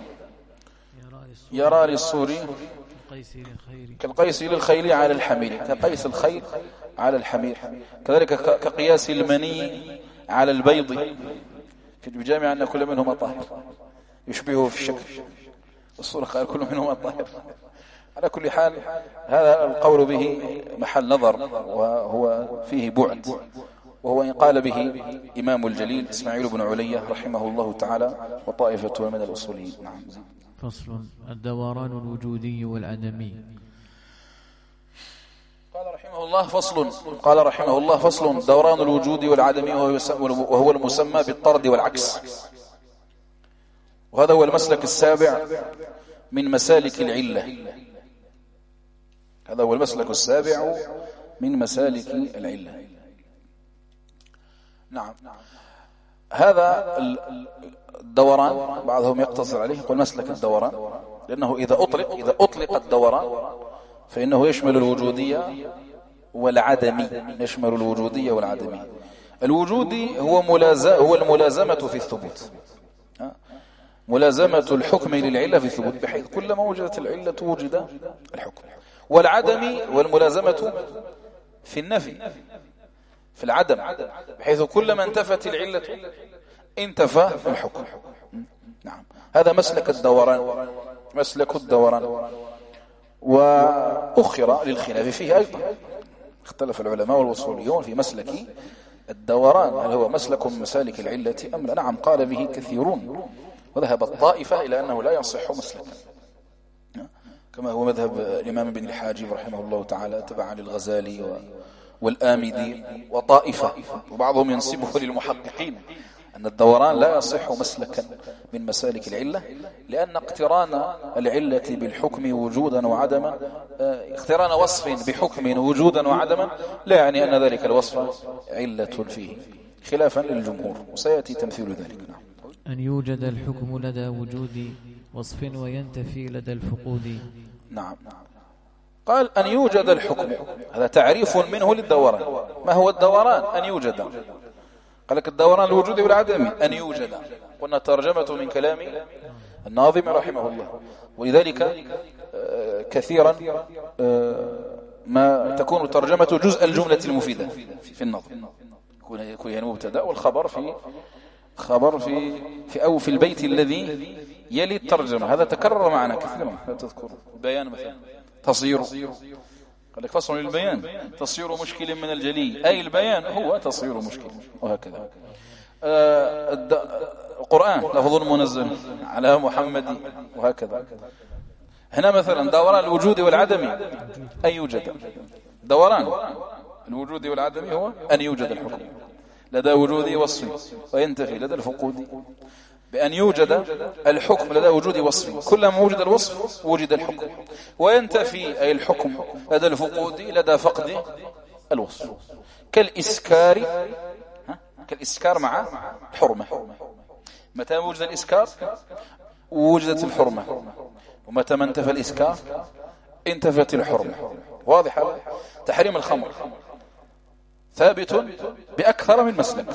يرى للصور كالقيس للخيل على الحمير، كقيس الخيل على الحمير، كذلك كقياس المني على البيض، بجامع أن كل منهما طاهر يشبهه في الشكل والصورة، قال كل منهما طاهر. على كل حال هذا القول به محل نظر وهو فيه بعد، وهو إن قال به إمام الجليل إسماعيل بن علية رحمه الله تعالى وطائفة من الأصوليين. نعم. فصل الدوران الوجودي والعدمي. قال رحمه الله فصل دوران الوجود والعدمي، وهو المسمى بالطرد والعكس. وهذا هو المسلك السابع من مسالك العلة. هذا هو المسلك السابع من مسالك العلة. نعم. هذا الدوران بعضهم يقتصر عليه يقول مسلك الدوران، لأنه إذا أطلق الدوران فإنه يشمل الوجودية والعدمي، يشمل الوجودية والعدمي. الوجودي هو الملازمة في الثبوت، ملازمة الحكم للعلة في الثبوت، بحيث كلما وجدت العلة وجد الحكم. والعدمي والملازمة في النفي، في العدم، بحيث كلما انتفت العلة انتفى الحكم. نعم. هذا مسلك الدوران، مسلك الدوران. وأخر للخلاف فيه أيضا، اختلف العلماء والوصوليون في مسلك الدوران، هل هو مسلك من مسالك العلة أم لا؟ نعم، قال به كثيرون، وذهب الطائفة إلى أنه لا يصح مسلكا، كما هو مذهب الإمام ابن الحاجب رحمه الله تعالى تبعا للغزالي والآمدي وطائفة، وبعضهم ينسبه للمحققين أن الدوران لا يصح مسلكا من مسالك العلة، لأن اقتران العلة بالحكم وجودا وعدما، اقتران وصف بحكم وجودا وعدما لا يعني أن ذلك الوصف علة فيه، خلافا للجمهور، وسيأتي تمثيل ذلك. نعم. أن يوجد الحكم لدى وجود وصف وينتفي لدى الفقود. نعم. قال أن يوجد الحكم، هذا تعريف منه للدوران. ما هو الدوران؟ أن يوجد. قال لك الدوران الوجودي والعدمي أن يوجد، قلنا ترجمة من كلام الناظم رحمه الله. ولذلك كثيرا ما تكون ترجمة جزء الجملة المفيدة في النظم، يكون مبتدا والخبر في البيت الذي يلي الترجمة. هذا تكرر معنا كثيرا، لا تذكر بيان مثلا تصير، قال لك فصل للبيان، تصير مشكل من الجلي، أي البيان هو تصير مشكل، وهكذا. القرآن لفظ منزل على محمد، وهكذا. هنا مثلا دوران الوجود والعدم أن يوجد، دوران الوجود والعدم هو أن يوجد الحكم لدى وجود وصف وينتفي لدى الفقود، بأن يوجد الحكم لدى وجود وصف، كلما وجد الوصف وجد الحكم، وينتفي أي الحكم لدى الفقود لدى فقد الوصف، كالإسكار مع الحرمة. متى وجد الإسكار وجدت الحرمة، ومتى ما انتفى الإسكار انتفت الحرمة. واضح؟ تحريم الخمر ثابت بأكثر من مسلك،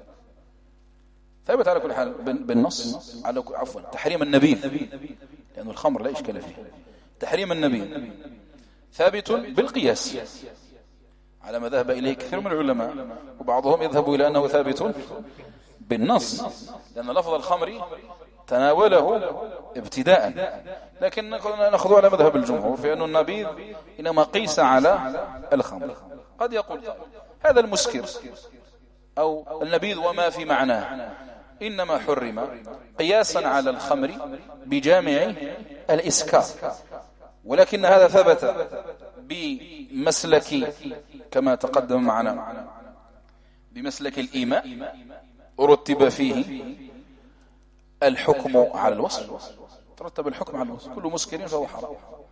ثابت على كل حال بالنص، عفوا تحريم النبيذ، لأن الخمر لا إشكال فيه. تحريم النبيذ ثابت بالقياس على ما ذهب إليه كثير من العلماء، وبعضهم يذهب إلى أنه ثابت بالنص، لأن لفظ الخمر تناوله ابتداء، لكن نأخذ على مذهب الجمهور في أن النبيذ إنما قيس على الخمر. قد يقول هذا المسكر أو النبيذ وما في معناه إنما حرم قياسا على الخمر بجامع الإسكار، ولكن هذا ثبت بمسلك كما تقدم معنا بمسلك الإيماء، ورتب فيه الحكم على الوصف، ترتب الحكم على الوصف، كل مسكر فهو حرام.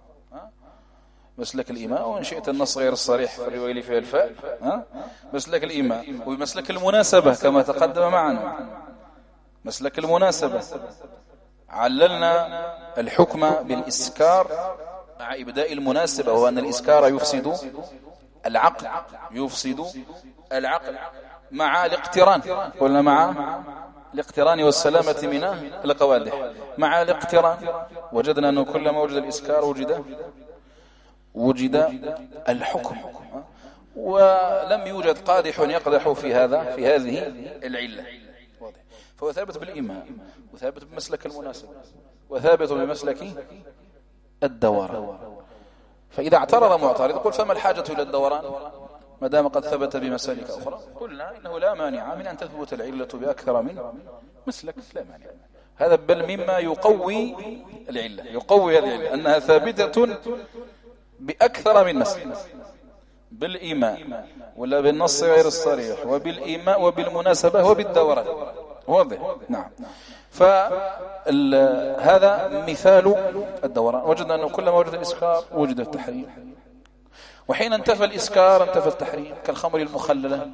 مسلك الإيماء، وإن شئت النص غير الصريح فالرواية فيها الفاء، مسلك الإيماء. وبمسلك المناسبة كما تقدم معنا، مسلك المناسبة عللنا الحكم بالإسكار مع إبداء المناسبة، وأن الإسكار يفسد العقل مع الاقتران، قلنا مع الاقتران والسلامة من القوادح، مع الاقتران وجدنا أنه كلما وجد الإسكار وجد الحكم، ولم يوجد قادح يقدح في هذه العلة. فهو ثابت بالإيمان، وثابت بمسلك المناسبة، وثابت بمسلك الدوران. فإذا اعترض معترض قل فما الحاجة إلى الدوران ما دام قد ثبت بمسالك أخرى؟ قلنا إنه لا مانع من أن تثبت العلة بأكثر من مسلك، لا مانع. هذا بل مما يقوي العلة، يقوي هذه العلة أنها ثابتة بأكثر من مسلك، بالإيمان ولا بالنص غير الصريح، وبالإيمان وبالمناسبة وبالدوران. واضح. نعم. فهذا مثال الدوران. وجدنا أنه كلما وجد الإسكار وجد التحريم، وحين انتفى الإسكار انتفى التحريم. كالخمر المخللة.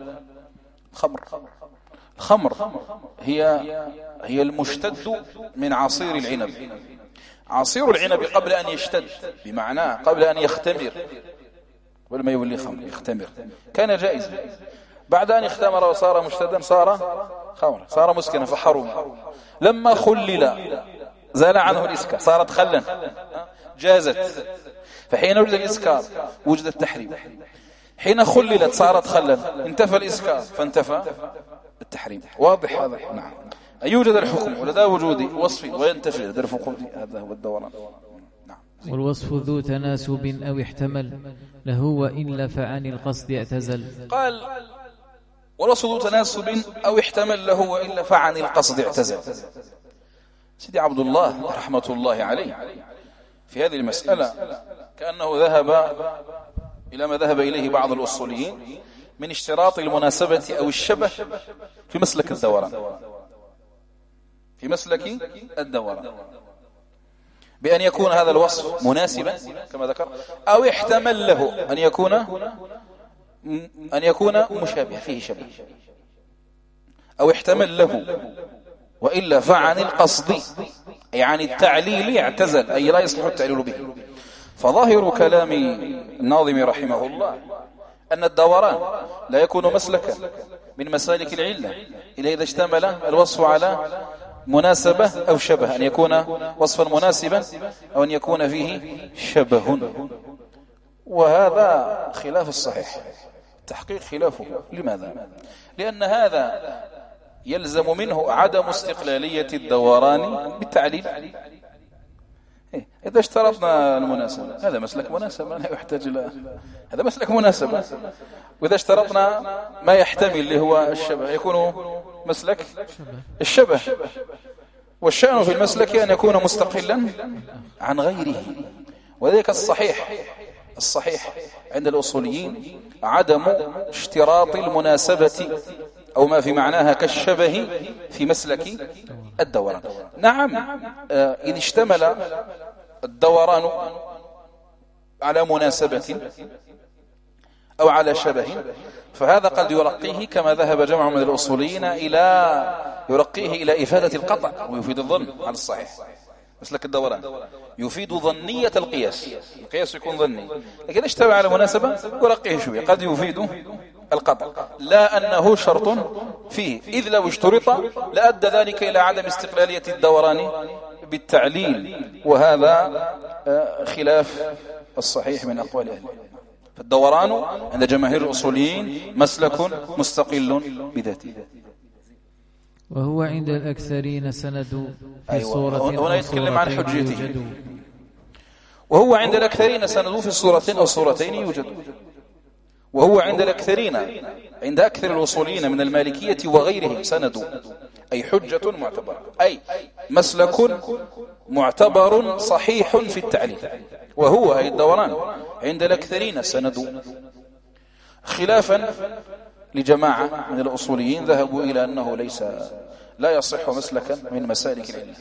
الخمر هي المشتد من عصير العنب. عصير العنب قبل أن يشتد، بمعنى قبل أن يختمر، ولما يولي خمر يختمر، كان جائزا. بعد أن اختمر وصار مشتدا صار خمر، صار مسكنا فحرم. لما خلل زال عنه الإسكار، صارت خلا، جازت. فحين وجد الإسكار وجد التحريم. حين خللت صارت خلا، انتفى الإسكار فانتفى التحريم. واضح هذا؟ نعم. يوجد الحكم ولدى وجود وصف وينتفي هذا الفقود. هذا هو الدوران. نعم. والوصف ذو تناسب أو احتمل له وإن لف عن القصد اعتزل. قال والوصف ذو تناسب أو احتمل له وإن لف عن القصد اعتزل. سيدي عبد الله رحمة الله عليه في هذه المسألة كأنه ذهب إلى ما ذهب إليه بعض الأصوليين من اشتراط المناسبة أو الشبه في مسلك الدوران، في مسلك الدوران، بأن يكون هذا الوصف مناسبا كما ذكر، أو احتمل له أن يكون مشابه، فيه شبه، أو احتمل له وإلا فعن القصد يعني التعليل اعتزل، أي لا يصلح التعليل به. فظاهر كلام الناظم رحمه الله أن الدوران لا يكون مسلكا من مسالك العلة إلا إذا اشتمل الوصف على مناسبة أو شبه، أن يكون وصفا مناسبا أو أن يكون فيه شبه. وهذا خلاف الصحيح، تحقيق خلافه. لماذا؟ لأن هذا يلزم منه عدم استقلالية الدوران بالتعليل. إذا اشترطنا المناسبة هذا مسلك مناسبة لا يحتاج إلى هذا مسلك مناسبة، وإذا اشترطنا ما يحتمل اللي هو الشبه يكون مسلك الشبه. والشأن في المسلك أن يكون مستقلا عن غيره. وذلك الصحيح عند الأصوليين عدم اشتراط المناسبة أو ما في معناها كالشبه في مسلك الدوران. نعم، إذا اشتمل الدوران على مناسبة أو على شبه فهذا قد يرقيه كما ذهب جمع من الأصوليين إلى إفادة القطع ويفيد الظن على الصحيح. مسلك الدوران يفيد ظنية القياس يكون ظني، لكن اشتمل على مناسبة يرقيه شوية قد يفيد القطع، لا أنه شرط فيه، إذ لو اشترط لأدى ذلك إلى عدم استقلالية الدوران بالتعليل، وهذا خلاف الصحيح من أقوال أهل. فالدوران عند جماهير الأصوليين مسلك مستقل بذاته. وهو عند الأكثرين سند في صورة هنا يتكلم عن حجيته. وهو عند الأكثرين سند في صورة أو صورتين يوجد. وهو عند الأكثرين عند أكثر الوصولين من المالكية وغيرهم سند، أي حجة معتبرة، أي مسلك معتبر صحيح في التعليل. وهو أي الدوران عند الأكثرين سند، خلافا لجماعة من الأصوليين ذهبوا إلى أنه لا يصح مسلكا من مسالك العلة.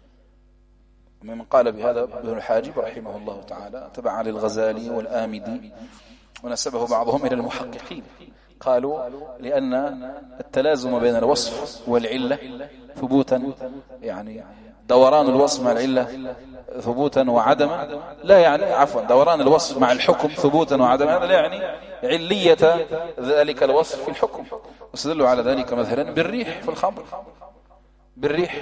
من قال بهذا ابن الحاجب رحمه الله تعالى تبعا للغزالي والآمدي، ونسبه بعضهم إلى المحققين، قالوا لأن التلازم بين الوصف والعلة ثبوتا، يعني دوران الوصف مع العلة ثبوتا وعدما، لا يعني عفوا دوران الوصف مع الحكم ثبوتا وعدما، هذا لا يعني علية ذلك الوصف في الحكم. واستدلوا على ذلك مثلا بالريح في الخمر، بالريح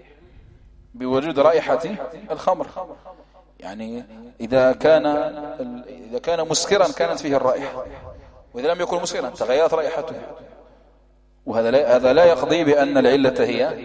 بوجود رائحة الخمر، يعني إذا كان مسكرا كانت فيه الرائحة، وإذا لم يكن مسكرا تغيرت رائحته. وهذا لا يقضي بأن العلة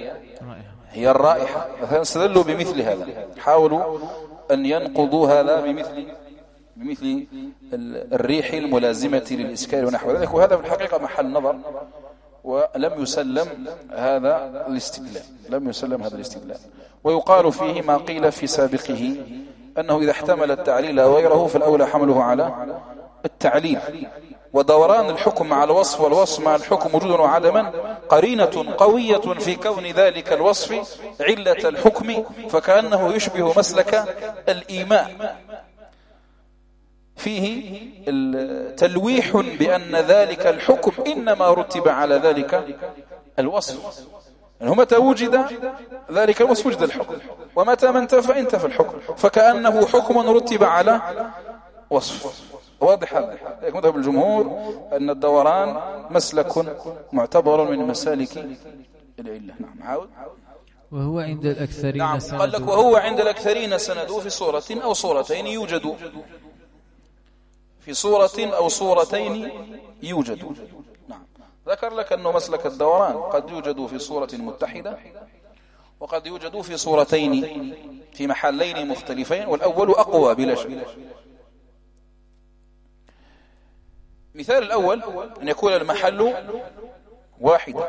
هي الرائحة. مثلا استدلوا بمثل هذا، حاولوا أن ينقضوا هذا بمثل الريح الملازمة للإسكار ونحو ذلك، وهذا في الحقيقة محل نظر، ولم يسلم هذا الاستدلال. ويقال فيه ما قيل في سابقه أنه إذا احتمل التعليل غيره فالأولى حمله على التعليل، ودوران الحكم مع الوصف والوصف مع الحكم وجودا وعدما قرينة قوية في كون ذلك الوصف علة الحكم، فكأنه يشبه مسلك الإيماء، فيه تلويح بأن ذلك الحكم إنما رتب على ذلك الوصف. يعني متى وجد ذلك الوصف وجد الحكم، ومتى ما انتفى انتفى الحكم، فكأنه حكم رتب على وصف. واضح هذا؟ مذهب الجمهور أن الدوران مسلك معتبر من مسالك العلة. نعم. عاود. وهو عند الأكثرين نعم. قال لك وهو عند الأكثرين سنده في صورة أو صورتين يوجد، في صورة أو صورتين يوجد. نعم. ذكر لك أنه مسلك الدوران قد يوجد في صورة متحدة، وقد يوجد في صورتين في محلين مختلفين، والأول أقوى بلا شك. مثال الأول أن يكون المحل واحدا،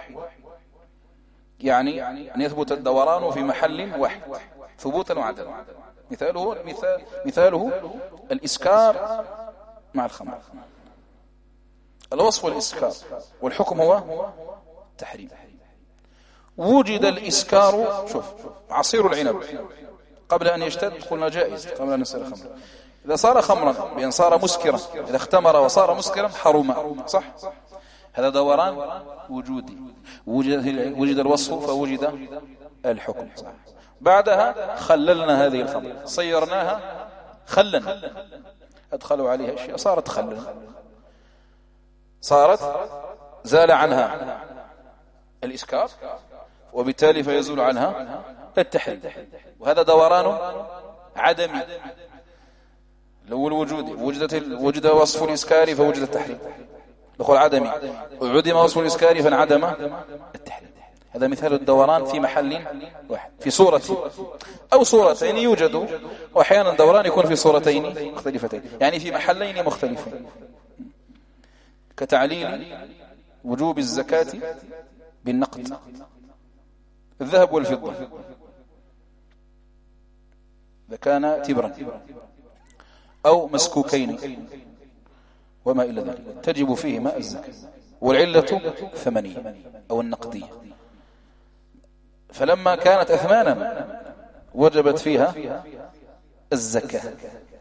يعني أن يثبت الدوران في محل واحد ثبوتا وعدما. مثاله الإسكار مع الخمر. الوصف الإسكار والحكم هو التحريم. وجد الإسكار، شوف عصير العنب قبل أن يشتد قلنا جائز قبل أن يصير خمرا. إذا صار خمرا بأن صار مسكرا، إذا اختمر وصار مسكرا حرم، صح؟ هذا دوران وجودي. وجد الوصف فوجد الحكم، صح؟ بعدها خللنا هذه الخمر، صيرناها خلا، أدخلوا عليها أشياء صارت خلا، صارت زال عنها الإسكار، وبالتالي فيزول عنها التحريم. وهذا دوران عدمي. الأول وجودي، وجد وصف الإسكار فوجد التحريم، دخول عدمي، وعدم وصف الإسكار فانعدم التحريم. هذا مثال الدوران في محل واحد، في صورة أو صورتين يوجد، وأحيانا الدوران يكون في صورتين مختلفتين، يعني في محلين مختلفين، كتعليل وجوب الزكاة بالنقد، الذهب والفضة إذا كان تبرا أو مسكوكين وما إلى ذلك تجب فيهما الزكاة، والعلة ثمنية أو النقدية. فلما كانت أثمانا وجبت فيها الزكاة،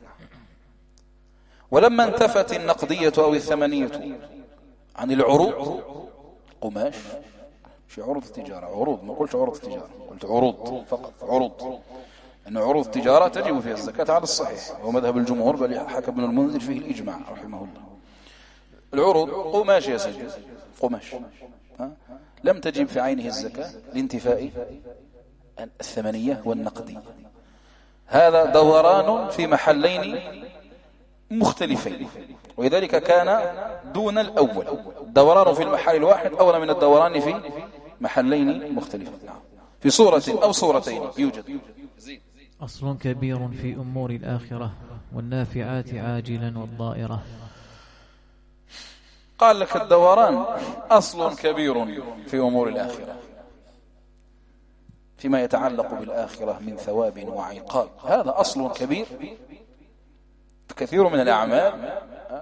ولما انتفت النقدية أو الثمنية عن العروض، قماش، في عروض التجارة، عروض، ما قلت عروض التجارة، قلت عروض فقط، عروض، أن عروض التجارة تجب فيها الزكاة على الصحيح، ومذهب الجمهور بل حكى ابن المنذر فيه الإجماع رحمه الله. العروض قماش يا سيدي، قماش لم تجب في عينه الزكاة لانتفاء الثمنية والنقدية. هذا دوران في محلين مختلفين، ولذلك كان دون الأول. الدوران في المحل الواحد أولى من الدوران في محلين مختلفين. في صورة أو صورتين يوجد. أصل كبير في أمور الآخرة والنافعات عاجلا والضائرة. قال لك الدوران أصل كبير في أمور الآخرة، فيما يتعلق بالآخرة من ثواب وعقاب. هذا أصل كبير. كثير من الأعمال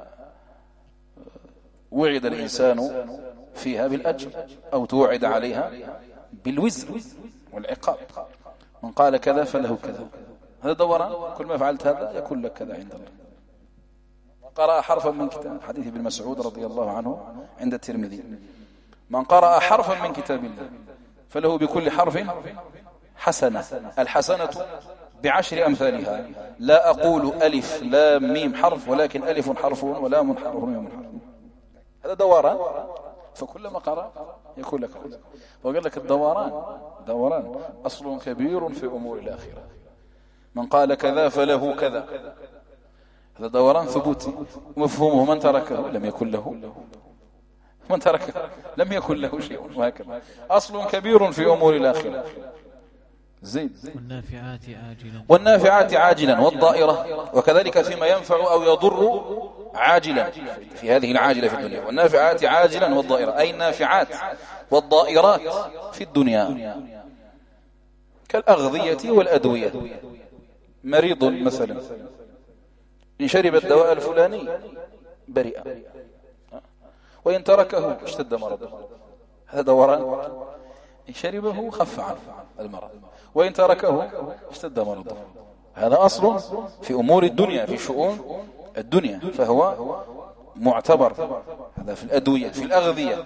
وعد الإنسان فيها بالأجر أو توعد عليها بالوزر والعقاب. من قال كذا فله كذا، هذا دوران. كل ما فعلت هذا يكون لك كذا عند الله. قرأ حرفا من كتاب، حديث ابن مسعود رضي الله عنه عند الترمذي، من قرأ حرفا من كتاب الله فله بكل حرف حسنة، الحسنة بعشر أمثالها. لا أقول ألف لام ميم حرف، ولكن ألف حرف ولام حرف وميم حرف. هذا دوران، فكلما قرأ يكون لك حسنة. وقال لك الدوران أصل كبير في أمور الآخرة. من قال كذا فله كذا، هذا دوران ثبوتي. مفهومه من تركه لم يكن له، من تركه لم يكن له شيء، وهكذا. أصل كبير في أمور الآخرة. زين. والنافعات عاجلا والضائرة، وكذلك فيما ينفع أو يضر عاجلا في هذه العاجلة في الدنيا. والنافعات عاجلا والضائرة، أي النافعات والضائرات في الدنيا كالأغذية والأدوية. مريض مثلا إن شرب الدواء الفلاني برئ، وإن تركه اشتد مرضه. هذا دوران، إن شربه خف عنه المرض، وإن تركه اشتد مرضه. هذا أصل في أمور الدنيا، في شؤون الدنيا، فهو معتبر. هذا في الأدوية، في الأغذية.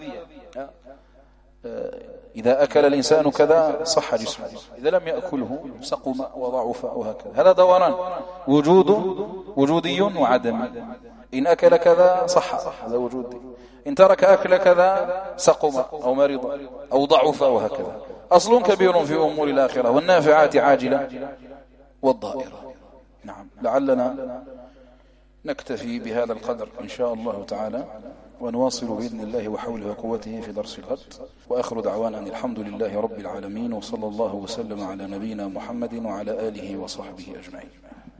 إذا أكل الإنسان كذا صح جسمه، إذا لم يأكله سقم وضعف وهكذا. هذا دوران وجودي وعدمي. إن أكل كذا صح، هذا وجودي. إن ترك أكل كذا سقم أو مرض أو ضعف وهكذا. أصل كبير في أمور الآخرة والنافعات عاجلة والضائرة. نعم، لعلنا نكتفي بهذا القدر إن شاء الله تعالى، ونواصل بإذن الله وحوله وقوته في درس الغد. وآخر دعوانا أن الحمد لله رب العالمين، وصلى الله وسلم على نبينا محمد وعلى آله وصحبه أجمعين.